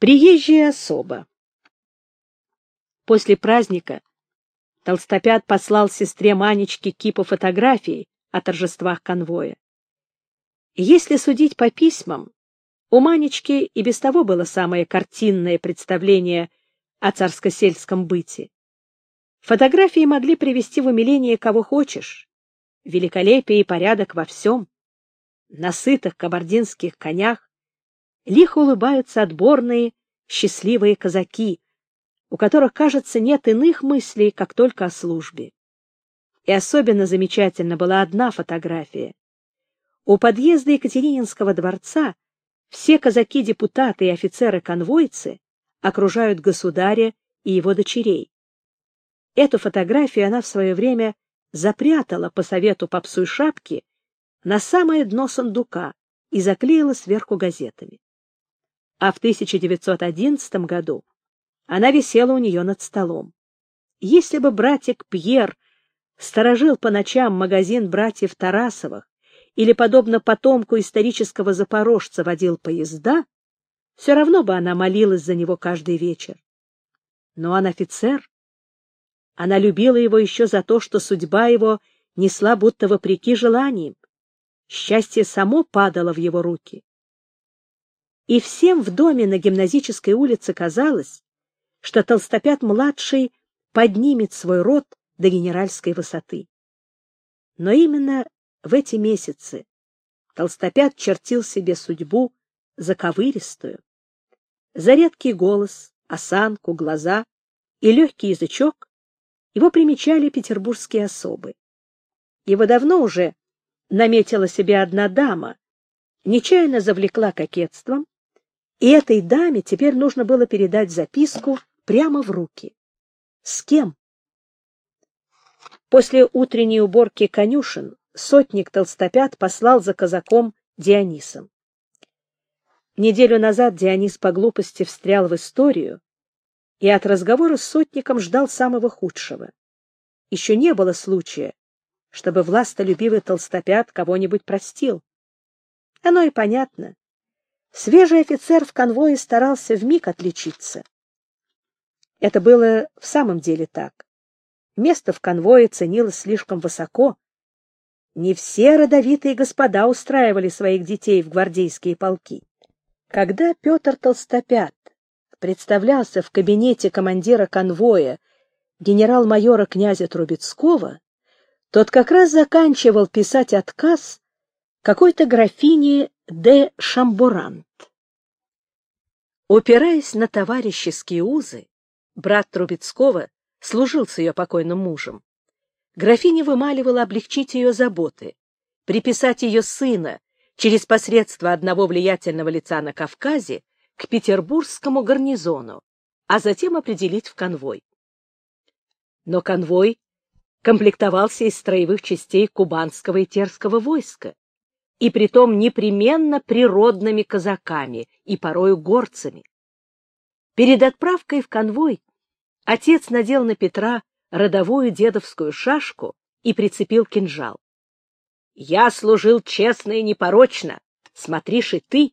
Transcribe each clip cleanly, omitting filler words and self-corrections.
Приезжая особа. После праздника Толстопят послал сестре Манечке кипу фотографий о торжествах конвоя. Если судить по письмам, у Манечки и без того было самое картинное представление о царско-сельском быте. Фотографии могли привести в умиление кого хочешь. Великолепие и порядок во всем. На сытых кабардинских конях лихо улыбаются отборные, счастливые казаки, у которых, кажется, нет иных мыслей, как только о службе. И особенно замечательна была одна фотография. У подъезда Екатерининского дворца все казаки-депутаты и офицеры-конвойцы окружают государя и его дочерей. Эту фотографию она в свое время запрятала по совету попсу и шапки на самое дно сундука и заклеила сверху газетами. А в 1911 году она висела у нее над столом. Если бы братик Пьер сторожил по ночам магазин братьев Тарасовых или, подобно потомку исторического запорожца, водил поезда, все равно бы она молилась за него каждый вечер. Но он офицер. Она любила его еще за то, что судьба его несла будто вопреки желаниям. Счастье само падало в его руки. И всем в доме на Гимназической улице казалось, что Толстопят-младший поднимет свой род до генеральской высоты. Но именно в эти месяцы Толстопят чертил себе судьбу заковыристую. За редкий голос, осанку, глаза и легкий язычок его примечали петербургские особы. Его давно уже наметила себе одна дама, нечаянно завлекла кокетством, и этой даме теперь нужно было передать записку прямо в руки. С кем? После утренней уборки конюшен сотник Толстопят послал за казаком Дионисом. Неделю назад Дионис по глупости встрял в историю и от разговора с сотником ждал самого худшего. Еще не было случая, чтобы властолюбивый Толстопят кого-нибудь простил. Оно и понятно. Свежий офицер в конвое старался вмиг отличиться. Это было в самом деле так. Место в конвое ценилось слишком высоко. Не все родовитые господа устраивали своих детей в гвардейские полки. Когда Петр Толстопят представлялся в кабинете командира конвоя генерал-майора князя Трубецкого, тот как раз заканчивал писать отказ какой-то графине де Шамбурант. Упираясь на товарищеские узы, брат Трубецкого служил с ее покойным мужем. Графиня вымаливала облегчить ее заботы, приписать ее сына через посредство одного влиятельного лица на Кавказе к петербургскому гарнизону, а затем определить в конвой. Но конвой комплектовался из строевых частей кубанского и терского войска, и притом непременно природными казаками и порою горцами. Перед отправкой в конвой отец надел на Петра родовую дедовскую шашку и прицепил кинжал. «Я служил честно и непорочно, смотришь и ты».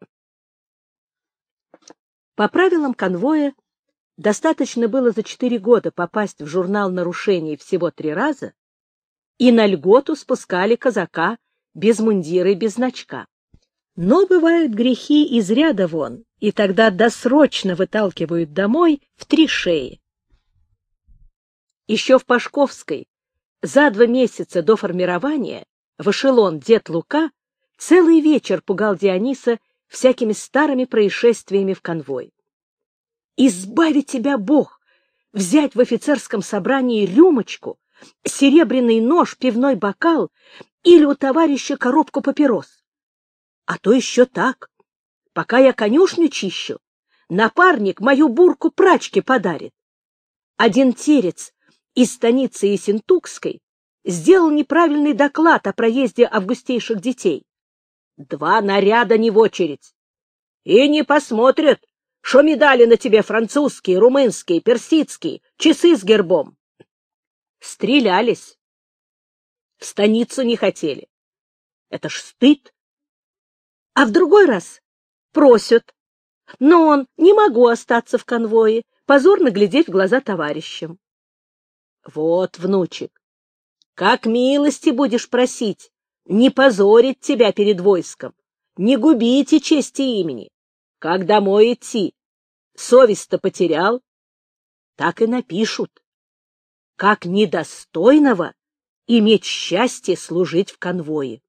По правилам конвоя достаточно было за 4 года попасть в журнал нарушений всего 3 раза, и на льготу спускали казака без мундира и без значка. Но бывают грехи из ряда вон, и тогда досрочно выталкивают домой в 3 шеи. Еще в Пашковской, за 2 месяца до формирования, в эшелон дед Лука целый вечер пугал Диониса всякими старыми происшествиями в конвой. «Избави тебя Бог! Взять в офицерском собрании рюмочку, серебряный нож, пивной бокал или у товарища коробку папирос. А то еще так. Пока я конюшню чищу, напарник мою бурку прачке подарит. Один терец из станицы Ессентукской сделал неправильный доклад о проезде августейших детей. 2 наряда не в очередь. И не посмотрят, что медали на тебе французские, румынские, персидские, часы с гербом. Стрелялись. В станицу не хотели. Это ж стыд. А в другой раз просят, Но он: не могу остаться в конвое, позорно глядеть в глаза товарищам. Вот, внучек, как милости будешь просить, не позорить тебя перед войском, не губите чести имени. Как домой идти? Совесть-то потерял? Так и напишут. Как недостойного иметь счастье служить в конвое.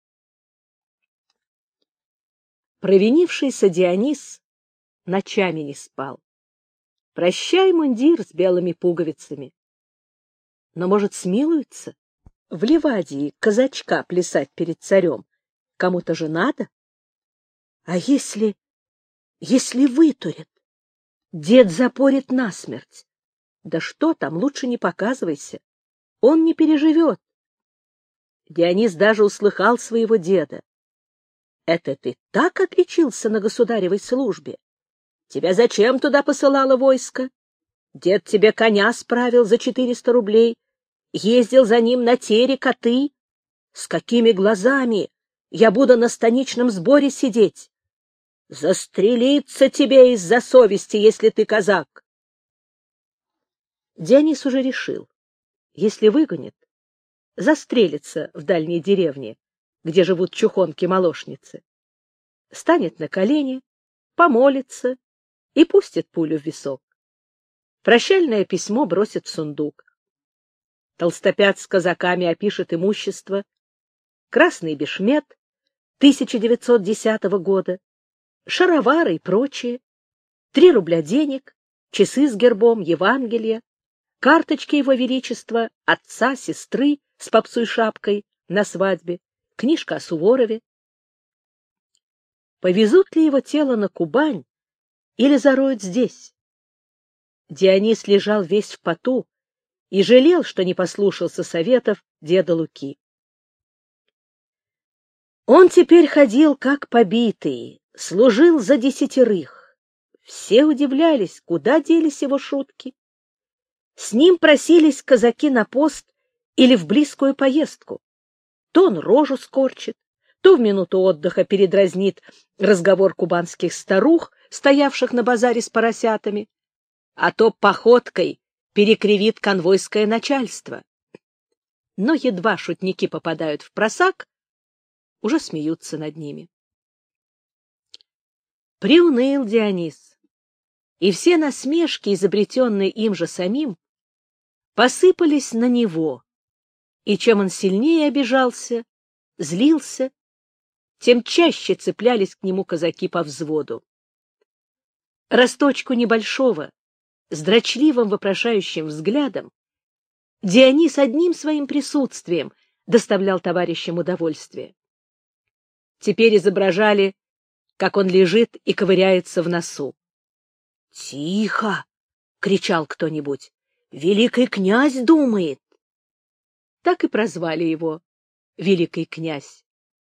Провинившийся Дионис ночами не спал. Прощай, мундир с белыми пуговицами. Но, может, смилуется? В Ливадии казачка плясать перед царем кому-то же надо? А если вытурят? Дед запорит насмерть. Да что там, лучше не показывайся. Он не переживет. Дионис даже услыхал своего деда. Это ты так отличился на государевой службе? Тебя зачем туда посылало войско? Дед тебе коня справил за 400 рублей, ездил за ним на терек, а ты? С какими глазами я буду на станичном сборе сидеть? Застрелиться тебе из-за совести, если ты казак. Дионис уже решил, если выгонит, застрелится в дальней деревне, где живут чухонки-молочницы, станет на колени, помолится и пустит пулю в висок. Прощальное письмо бросит в сундук. Толстопят с казаками опишет имущество: красный бешмет 1910 года, шаровары и прочее, 3 рубля денег, часы с гербом, Евангелие, карточки его величества, отца, сестры с попсой шапкой на свадьбе, книжка о Суворове. Повезут ли его тело на Кубань или зароют здесь? Дионис лежал весь в поту и жалел, что не послушался советов деда Луки. Он теперь ходил как побитый, служил за 10. Все удивлялись, куда делись его шутки. С ним просились казаки на пост или в близкую поездку. То он рожу скорчит, то в минуту отдыха передразнит разговор кубанских старух, стоявших на базаре с поросятами, а то походкой перекривит конвойское начальство. Но едва шутники попадают в просак, уже смеются над ними. Приуныл Дионис, и все насмешки, изобретенные им же самим, посыпались на него, и чем он сильнее обижался, злился, тем чаще цеплялись к нему казаки по взводу. Росточку небольшого, с дрочливым вопрошающим взглядом, Дионис одним своим присутствием доставлял товарищам удовольствие. Теперь изображали, как он лежит и ковыряется в носу. «Тихо!» — кричал кто-нибудь. «Великий князь думает!» Так и прозвали его «Великий князь».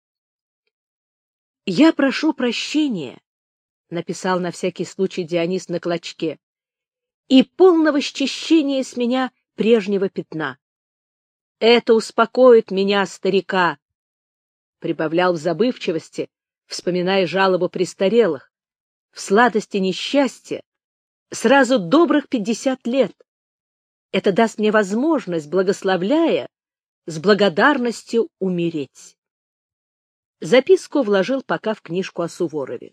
«Я прошу прощения», — написал на всякий случай Дионис на клочке, «и полного счищения с меня прежнего пятна. Это успокоит меня, старика», — прибавлял в забывчивости, вспоминая жалобу престарелых, «в сладости несчастья сразу добрых 50 лет. Это даст мне возможность, благословляя, с благодарностью умереть». Записку вложил пока в книжку о Суворове.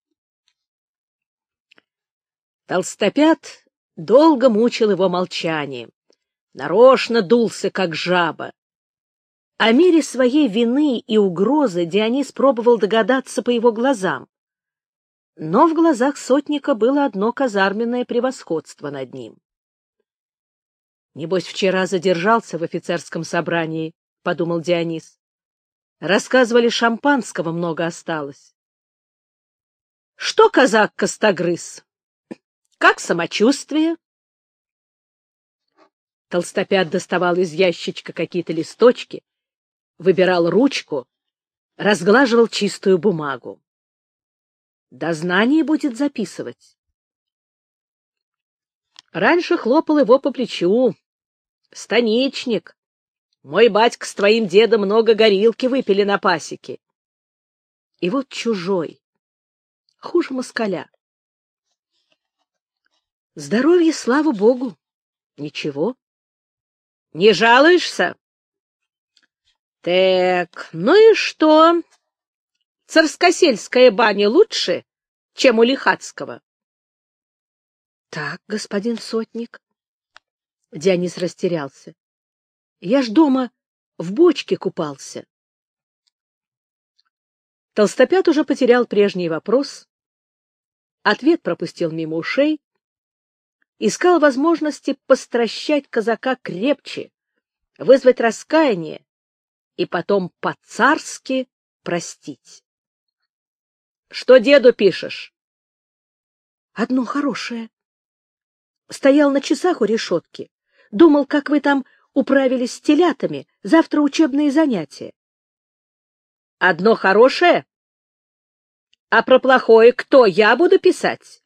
Толстопят долго мучил его молчанием, нарочно дулся, как жаба. О мере своей вины и угрозы Дионис пробовал догадаться по его глазам, но в глазах сотника было одно казарменное превосходство над ним. «Небось, вчера задержался в офицерском собрании», — подумал Дионис. «Рассказывали, шампанского много осталось». «Что, казак Костогрыз? Как самочувствие?» Толстопят доставал из ящичка какие-то листочки, выбирал ручку, разглаживал чистую бумагу. Дознание будет записывать. Раньше хлопал его по плечу. «Станичник, мой батька с твоим дедом много горилки выпили на пасеке». И вот чужой, хуже москаля, Здоровье, слава богу. Ничего. Не жалуешься? Так, ну и что? Царскосельская баня лучше, чем у Лихацкого? Так, господин сотник. Дионис растерялся. Я ж дома в бочке купался. Толстопят уже потерял прежний вопрос. Ответ пропустил мимо ушей. Искал возможности постращать казака крепче, вызвать раскаяние и потом по-царски простить. — Что деду пишешь? — Одно хорошее. Стоял на часах у решетки. Думал, как вы там управились с телятами. Завтра учебные занятия. — Одно хорошее? А про плохое кто? Я буду писать?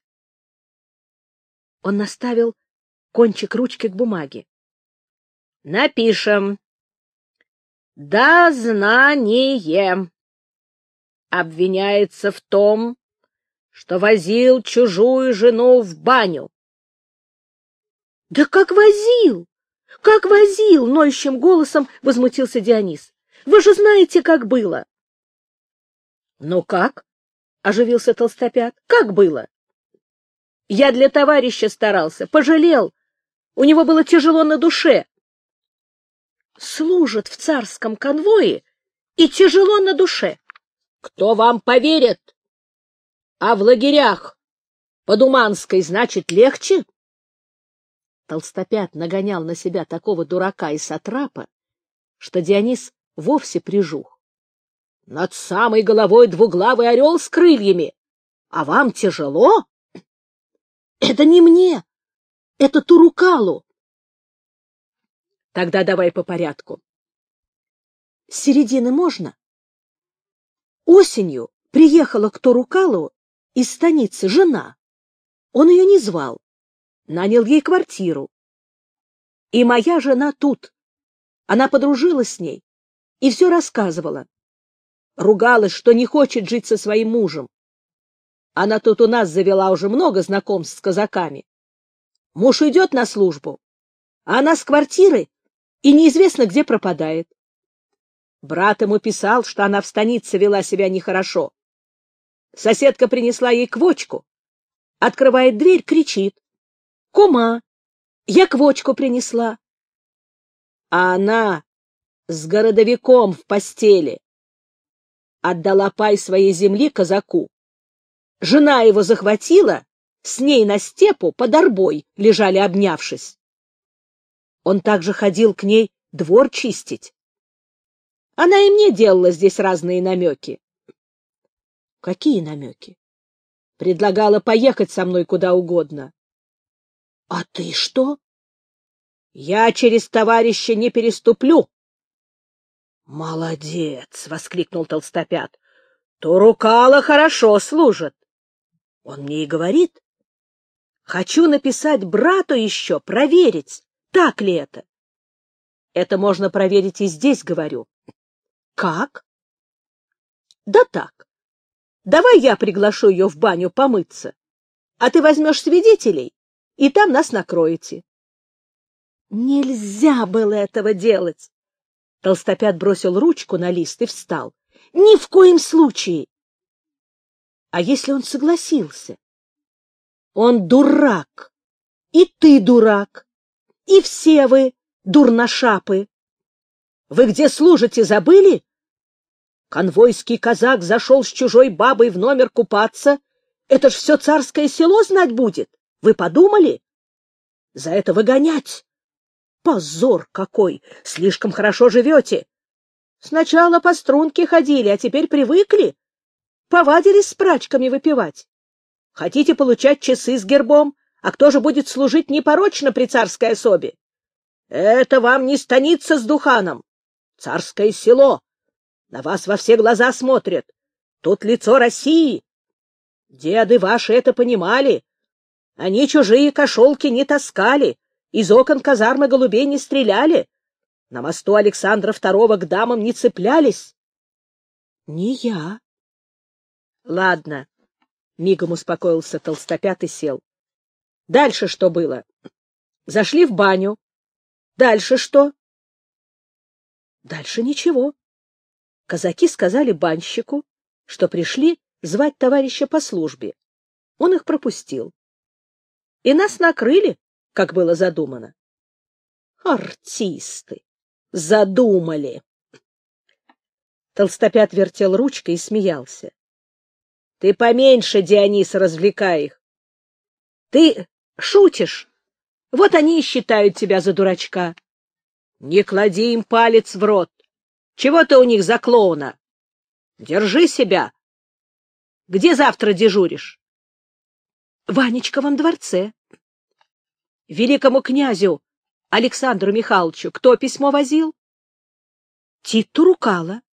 Он наставил кончик ручки к бумаге. — Напишем. Дознание. Обвиняется в том, что возил чужую жену в баню. — Да как возил? Как возил? — ноющим голосом возмутился Дионис. — Вы же знаете, как было. — Ну как? — оживился Толстопят. — Как было? Я для товарища старался, пожалел. У него было тяжело на душе. Служат в царском конвое и тяжело на душе. Кто вам поверит? А в лагерях под Уманской, значит, легче? Толстопят нагонял на себя такого дурака и сатрапа, что Дионис вовсе прижух. Над самой головой двуглавый орел с крыльями. А вам тяжело? Это не мне, это Турукалу. Тогда давай по порядку. С середины можно? Осенью приехала к Турукалу из станицы жена. Он ее не звал, нанял ей квартиру. И моя жена тут. Она подружилась с ней и все рассказывала. Ругалась, что не хочет жить со своим мужем. Она тут у нас завела уже много знакомств с казаками. Муж уйдет на службу, а она с квартиры и неизвестно где пропадает. Брат ему писал, что она в станице вела себя нехорошо. Соседка принесла ей квочку, открывает дверь, кричит: «Кума, я квочку принесла». А она с городовиком в постели. Отдала пай своей земли казаку. Жена его захватила, с ней на степу под арбой лежали, обнявшись. Он также ходил к ней двор чистить. Она и мне делала здесь разные намеки. Какие намеки? Предлагала поехать со мной куда угодно. А ты что? Я через товарища не переступлю. Молодец, воскликнул Толстопят. Турукала хорошо служит. Он мне и говорит: хочу написать брату еще, проверить, так ли это. Это можно проверить и здесь, говорю. Как? Да так. Давай я приглашу ее в баню помыться, а ты возьмешь свидетелей, и там нас накроете. Нельзя было этого делать. Толстопят бросил ручку на лист и встал. Ни в коем случае. А если он согласился? Он дурак. И ты дурак. И все вы дурношапы. Вы где служите, забыли? Конвойский казак зашел с чужой бабой в номер купаться. Это ж все царское село знать будет. Вы подумали? За это выгонять. Позор какой! Слишком хорошо живете. Сначала по струнке ходили, а теперь привыкли. Повадились с прачками выпивать. Хотите получать часы с гербом, а кто же будет служить непорочно при царской особе? Это вам не станица с Духаном. Царское село. На вас во все глаза смотрят. Тут лицо России. Деды ваши это понимали. Они чужие кошелки не таскали, из окон казармы голубей не стреляли, на мосту Александра II к дамам не цеплялись. Не я. Ладно, мигом успокоился Толстопят и сел. Дальше что было? Зашли в баню. Дальше что? Дальше ничего. Казаки сказали банщику, что пришли звать товарища по службе. Он их пропустил. И нас накрыли, как было задумано. Артисты! Задумали! Толстопят вертел ручкой и смеялся. — Ты поменьше, Дионис, развлекай их. Ты шутишь. Вот они и считают тебя за дурачка. Не клади им палец в рот. Чего ты у них за клоуна? Держи себя. Где завтра дежуришь? В Ванечковом дворце. Великому князю Александру Михайловичу кто письмо возил? Тит Турукало.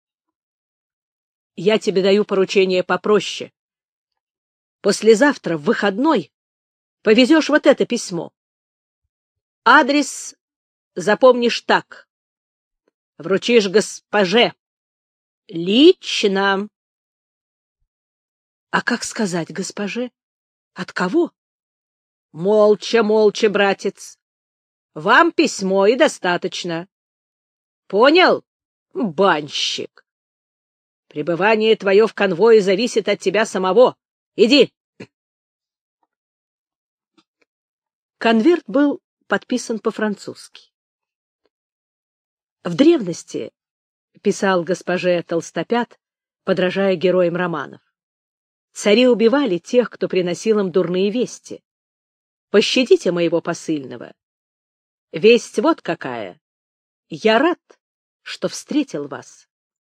Я тебе даю поручение попроще. Послезавтра, в выходной, повезешь вот это письмо. Адрес запомнишь так. Вручишь госпоже. Лично. А как сказать госпоже? От кого? Молча, молча, братец. Вам письмо и достаточно. Понял, банщик? Пребывание твое в конвое зависит от тебя самого. Иди. Конверт был подписан по-французски. В древности, писал госпоже Толстопят, подражая героям романов, цари убивали тех, кто приносил им дурные вести. Пощадите моего посыльного. Весть вот какая. Я рад, что встретил вас.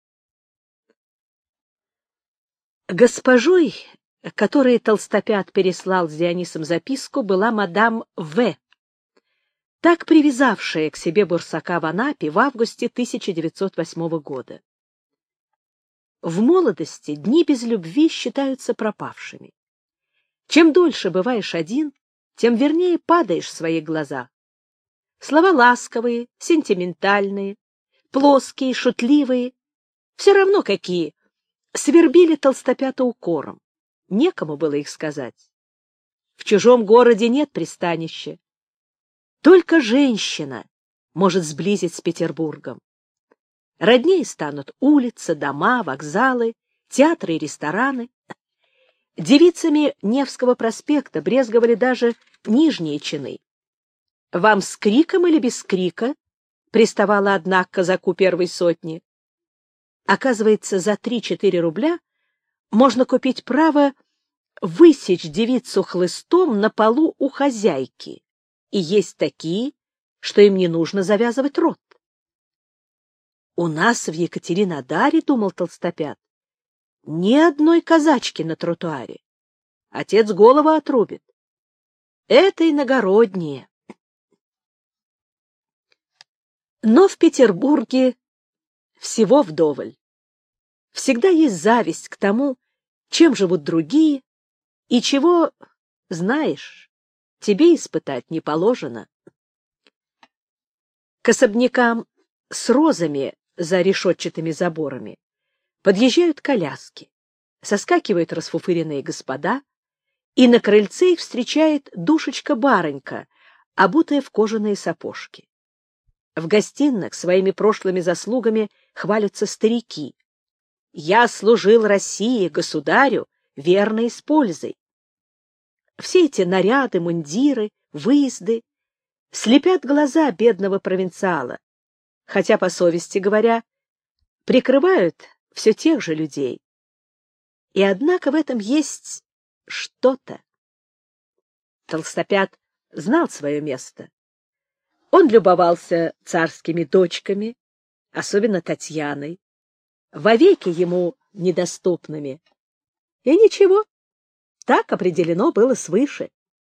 Госпожой, которой Толстопят переслал с Дионисом записку, была мадам В., так привязавшая к себе Бурсака в Анапе в августе 1908 года. В молодости дни без любви считаются пропавшими. Чем дольше бываешь один, тем вернее падаешь в своих глазах. Слова ласковые, сентиментальные, плоские, шутливые, все равно какие, свербили Толстопята укором. Некому было их сказать. В чужом городе нет пристанища. Только женщина может сблизить с Петербургом. Роднее станут улицы, дома, вокзалы, театры и рестораны. Девицами Невского проспекта брезговали даже нижние чины. «Вам с криком или без крика?» — приставала одна к казаку первой сотни. Оказывается, за 3-4 рубля можно купить право высечь девицу хлыстом на полу у хозяйки, и есть такие, что им не нужно завязывать рот. У нас в Екатеринодаре, думал Толстопят, ни одной казачки на тротуаре. Отец голову отрубит. Это иногородние. Но в Петербурге всего вдоволь. Всегда есть зависть к тому, чем живут другие, и чего, знаешь, тебе испытать не положено. К особнякам с розами за решетчатыми заборами подъезжают коляски, соскакивают расфуфыренные господа, и на крыльце их встречает душечка-барынька, обутая в кожаные сапожки. В гостиных своими прошлыми заслугами хвалятся старики. «Я служил России, государю, верно и с пользой». Все эти наряды, мундиры, выезды слепят глаза бедного провинциала, хотя, по совести говоря, прикрывают все тех же людей. И однако в этом есть что-то. Толстопят знал свое место. Он любовался царскими дочками, особенно Татьяной, вовеки ему недоступными. И ничего, так определено было свыше.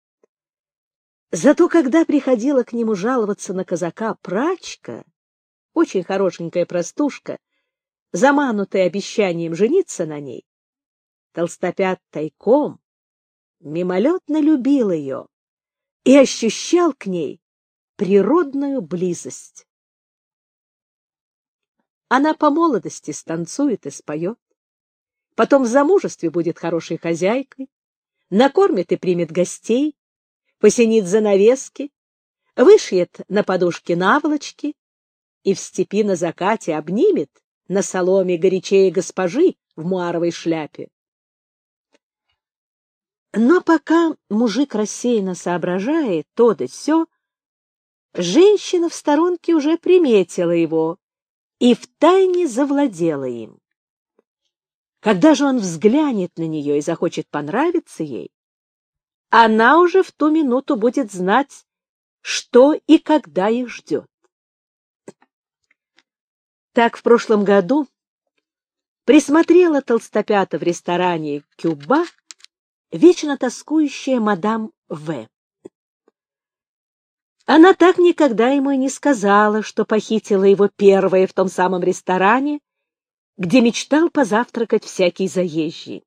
Зато когда приходила к нему жаловаться на казака прачка, очень хорошенькая простушка, заманутая обещанием жениться на ней, Толстопят тайком, мимолетно любил ее и ощущал к ней природную близость. Она по молодости станцует и споет, потом в замужестве будет хорошей хозяйкой, накормит и примет гостей, посенит занавески, вышьет на подушке наволочки и в степи на закате обнимет на соломе горячее госпожи в муаровой шляпе. Но пока мужик рассеянно соображает то да сё, женщина в сторонке уже приметила его и втайне завладела им. Когда же он взглянет на нее и захочет понравиться ей, она уже в ту минуту будет знать, что и когда их ждет. Так в прошлом году присмотрела толстопята в ресторане «Кюба» вечно тоскующая мадам В. Она так никогда ему и не сказала, что похитила его первая в том самом ресторане, где мечтал позавтракать всякий заезжий.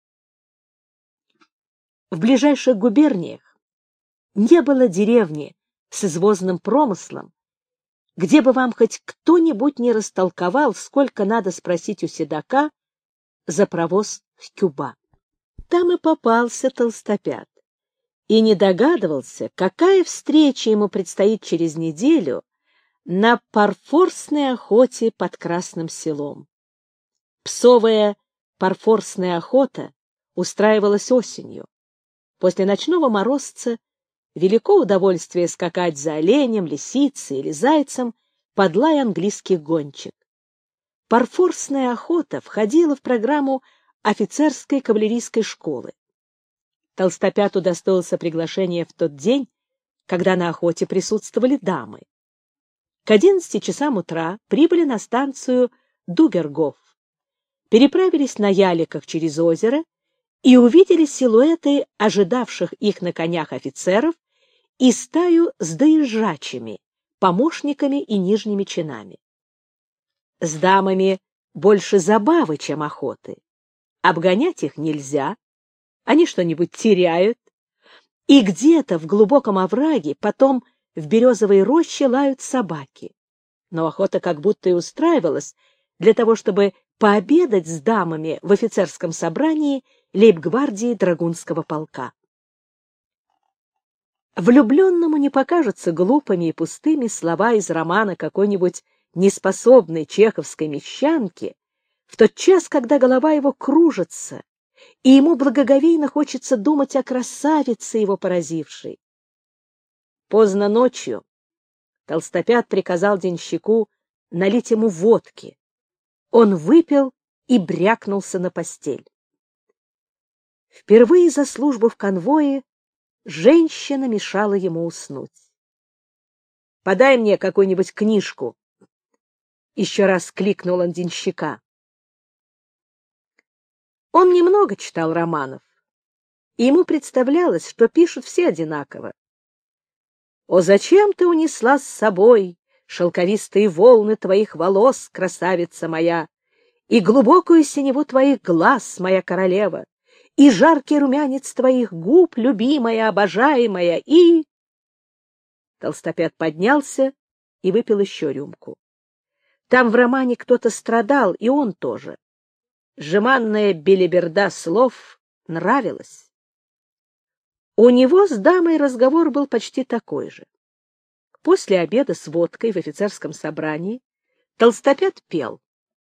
В ближайших губерниях не было деревни с извозным промыслом, где бы вам хоть кто-нибудь не растолковал, сколько надо спросить у седока за провоз в Кюба. Там и попался толстопят, и не догадывался, какая встреча ему предстоит через неделю на парфорсной охоте под Красным Селом. Псовая парфорсная охота устраивалась осенью. После ночного морозца велико удовольствие скакать за оленем, лисицей или зайцем под лай английских гончик. Парфорсная охота входила в программу офицерской кавалерийской школы. Толстопят удостоился приглашения в тот день, когда на охоте присутствовали дамы. К 11 часам утра прибыли на станцию Дугергоф, переправились на яликах через озеро и увидели силуэты ожидавших их на конях офицеров и стаю с доезжачими, помощниками и нижними чинами. С дамами больше забавы, чем охоты. Обгонять их нельзя, они что-нибудь теряют, и где-то в глубоком овраге потом в березовой роще лают собаки. Но охота как будто и устраивалась для того, чтобы пообедать с дамами в офицерском собрании лейб-гвардии Драгунского полка. Влюбленному не покажутся глупыми и пустыми слова из романа какой-нибудь неспособной чеховской мещанки в тот час, когда голова его кружится, и ему благоговейно хочется думать о красавице его поразившей. Поздно ночью толстопят приказал денщику налить ему водки. Он выпил и брякнулся на постель. Впервые за службу в конвое женщина мешала ему уснуть. — Подай мне какую-нибудь книжку. Еще раз кликнул он денщика. Он немного читал романов, и ему представлялось, что пишут все одинаково. «О, зачем ты унесла с собой шелковистые волны твоих волос, красавица моя, и глубокую синеву твоих глаз, моя королева, и жаркий румянец твоих губ, любимая, обожаемая, и...» Толстопят поднялся и выпил еще рюмку. Там в романе кто-то страдал, и он тоже. Жеманная белиберда слов нравилась. У него с дамой разговор был почти такой же. После обеда с водкой в офицерском собрании толстопят пел.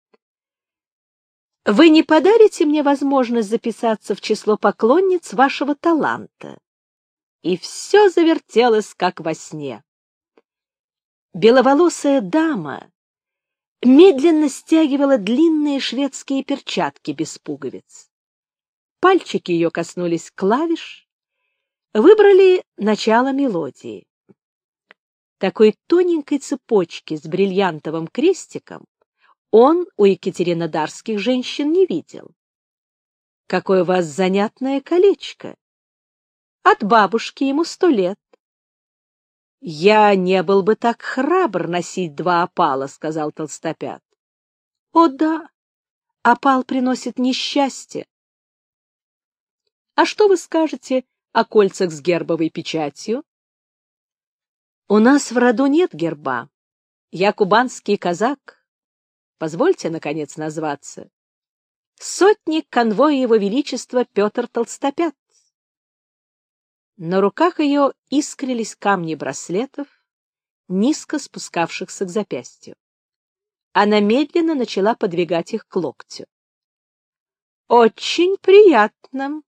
«Вы не подарите мне возможность записаться в число поклонниц вашего таланта?» И все завертелось, как во сне. Беловолосая дама медленно стягивала длинные шведские перчатки без пуговиц. Пальчики ее коснулись клавиш, выбрали начало мелодии. Такой тоненькой цепочки с бриллиантовым крестиком он у екатеринодарских женщин не видел. «Какое у вас занятное колечко! От бабушки ему 100 лет». «Я не был бы так храбр носить 2 опала», — сказал толстопят. «О да, опал приносит несчастье». «А что вы скажете о кольцах с гербовой печатью?» «У нас в роду нет герба. Я кубанский казак. Позвольте, наконец, назваться. Сотник конвоя Его Величества Петр Толстопят». На руках ее искрились камни браслетов, низко спускавшихся к запястью. Она медленно начала подвигать их к локтю. «Очень приятно».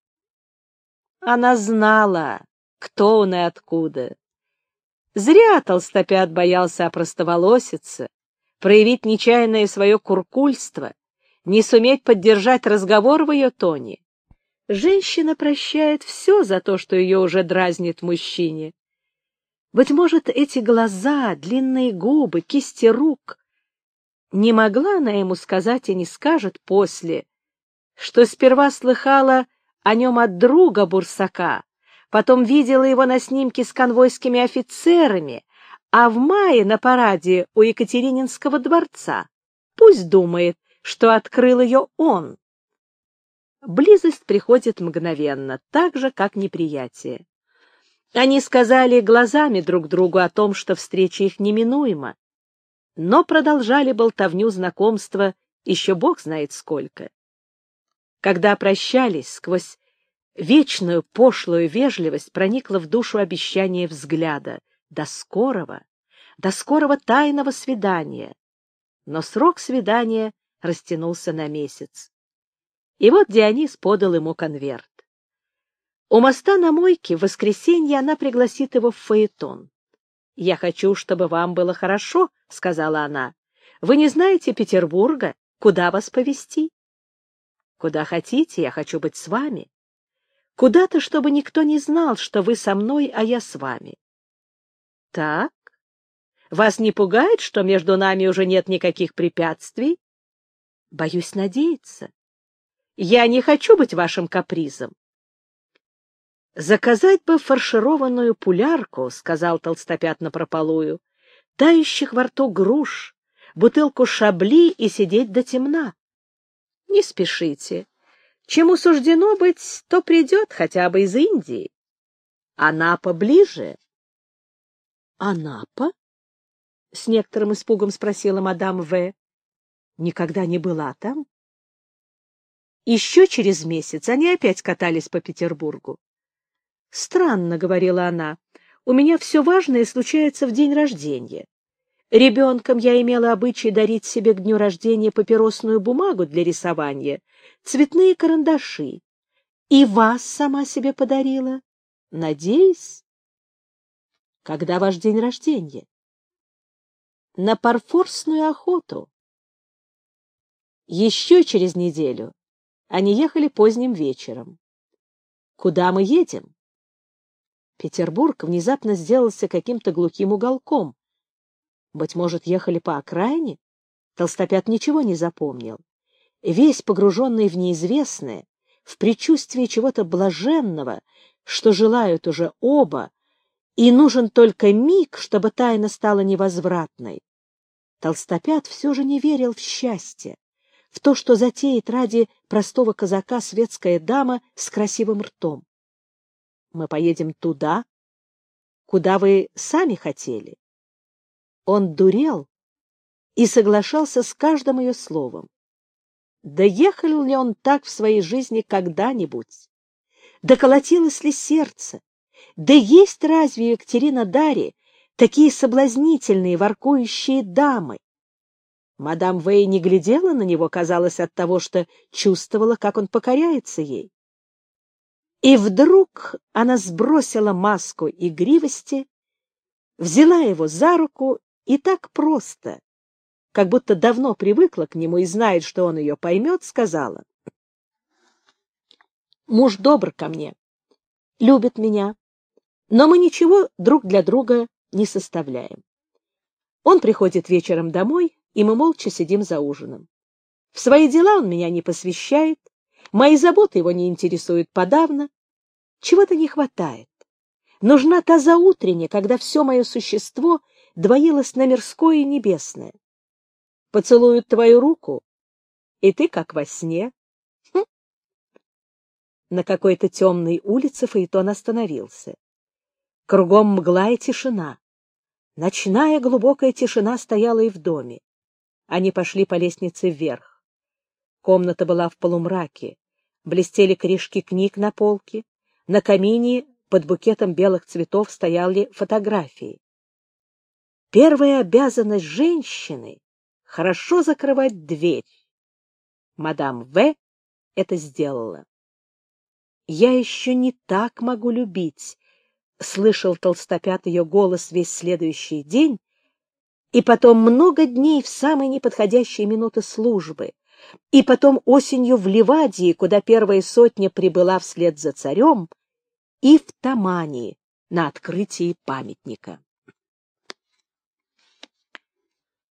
Она знала, кто он и откуда. Зря Толстопят боялся опростоволоситься, проявить нечаянное свое куркульство, не суметь поддержать разговор в ее тоне. Женщина прощает все за то, что ее уже дразнит мужчине. Быть может, эти глаза, длинные губы, кисти рук. Не могла она ему сказать и не скажет после, что сперва слыхала о нем от друга Бурсака, потом видела его на снимке с конвойскими офицерами, а в мае на параде у Екатерининского дворца. Пусть думает, что открыл ее он. Близость приходит мгновенно, так же, как неприятие. Они сказали глазами друг другу о том, что встреча их неминуема, но продолжали болтовню знакомства еще бог знает сколько. Когда прощались, сквозь вечную пошлую вежливость проникло в душу обещание взгляда. До скорого тайного свидания. Но срок свидания растянулся на месяц. И вот Дионис подал ему конверт. У моста на мойке в воскресенье она пригласит его в фаэтон. «Я хочу, чтобы вам было хорошо», — сказала она. «Вы не знаете Петербурга? Куда вас повезти?» «Куда хотите, я хочу быть с вами. Куда-то, чтобы никто не знал, что вы со мной, а я с вами». «Так? Вас не пугает, что между нами уже нет никаких препятствий?» «Боюсь надеяться. Я не хочу быть вашим капризом». «Заказать бы фаршированную пулярку», — сказал Толстопят напропалую, — «тающих во рту груш, бутылку шабли и сидеть до темна». «Не спешите. Чему суждено быть, то придет хотя бы из Индии. Анапа ближе». «Анапа?» — с некоторым испугом спросила мадам В. «Никогда не была там?» Еще через месяц они опять катались по Петербургу. «Странно», — говорила она, — «у меня все важное случается в день рождения. Ребенком я имела обычай дарить себе к дню рождения папиросную бумагу для рисования, цветные карандаши. И вас сама себе подарила. Надеюсь». «Когда ваш день рождения?» «На парфорсную охоту». Еще через неделю они ехали поздним вечером. «Куда мы едем?» Петербург внезапно сделался каким-то глухим уголком. Быть может, ехали по окраине? Толстопят ничего не запомнил. Весь погруженный в неизвестное, в предчувствие чего-то блаженного, что желают уже оба, и нужен только миг, чтобы тайна стала невозвратной. Толстопят все же не верил в счастье, в то, что затеет ради простого казака светская дама с красивым ртом. «Мы поедем туда, куда вы сами хотели». Он дурел и соглашался с каждым ее словом. Да ехал ли он так в своей жизни когда-нибудь? Да колотилось ли сердце? Да есть разве у Екатеринодари такие соблазнительные, воркующие дамы? Мадам Вэй не глядела на него, казалось, от того, что чувствовала, как он покоряется ей. И вдруг она сбросила маску игривости, взяла его за руку и так просто, как будто давно привыкла к нему и знает, что он ее поймет, сказала: «Муж добр ко мне, любит меня, но мы ничего друг для друга не составляем. Он приходит вечером домой, и мы молча сидим за ужином. В свои дела он меня не посвящает, мои заботы его не интересуют подавно. Чего-то не хватает. Нужна та заутренняя, когда все мое существо двоилось на мирское и небесное. Поцелуют твою руку, и ты как во сне». На какой-то темной улице фаэтон остановился. Кругом мгла и тишина. Ночная глубокая тишина стояла и в доме. Они пошли по лестнице вверх. Комната была в полумраке. Блестели корешки книг на полке. На камине Под букетом белых цветов стояли фотографии. Первая обязанность женщины — хорошо закрывать дверь. Мадам В. это сделала. «Я еще не так могу любить», — слышал Толстопят ее голос весь следующий день, и потом много дней в самые неподходящие минуты службы, и потом осенью в Ливадии, куда первая сотня прибыла вслед за царем, и в Тамани на открытии памятника.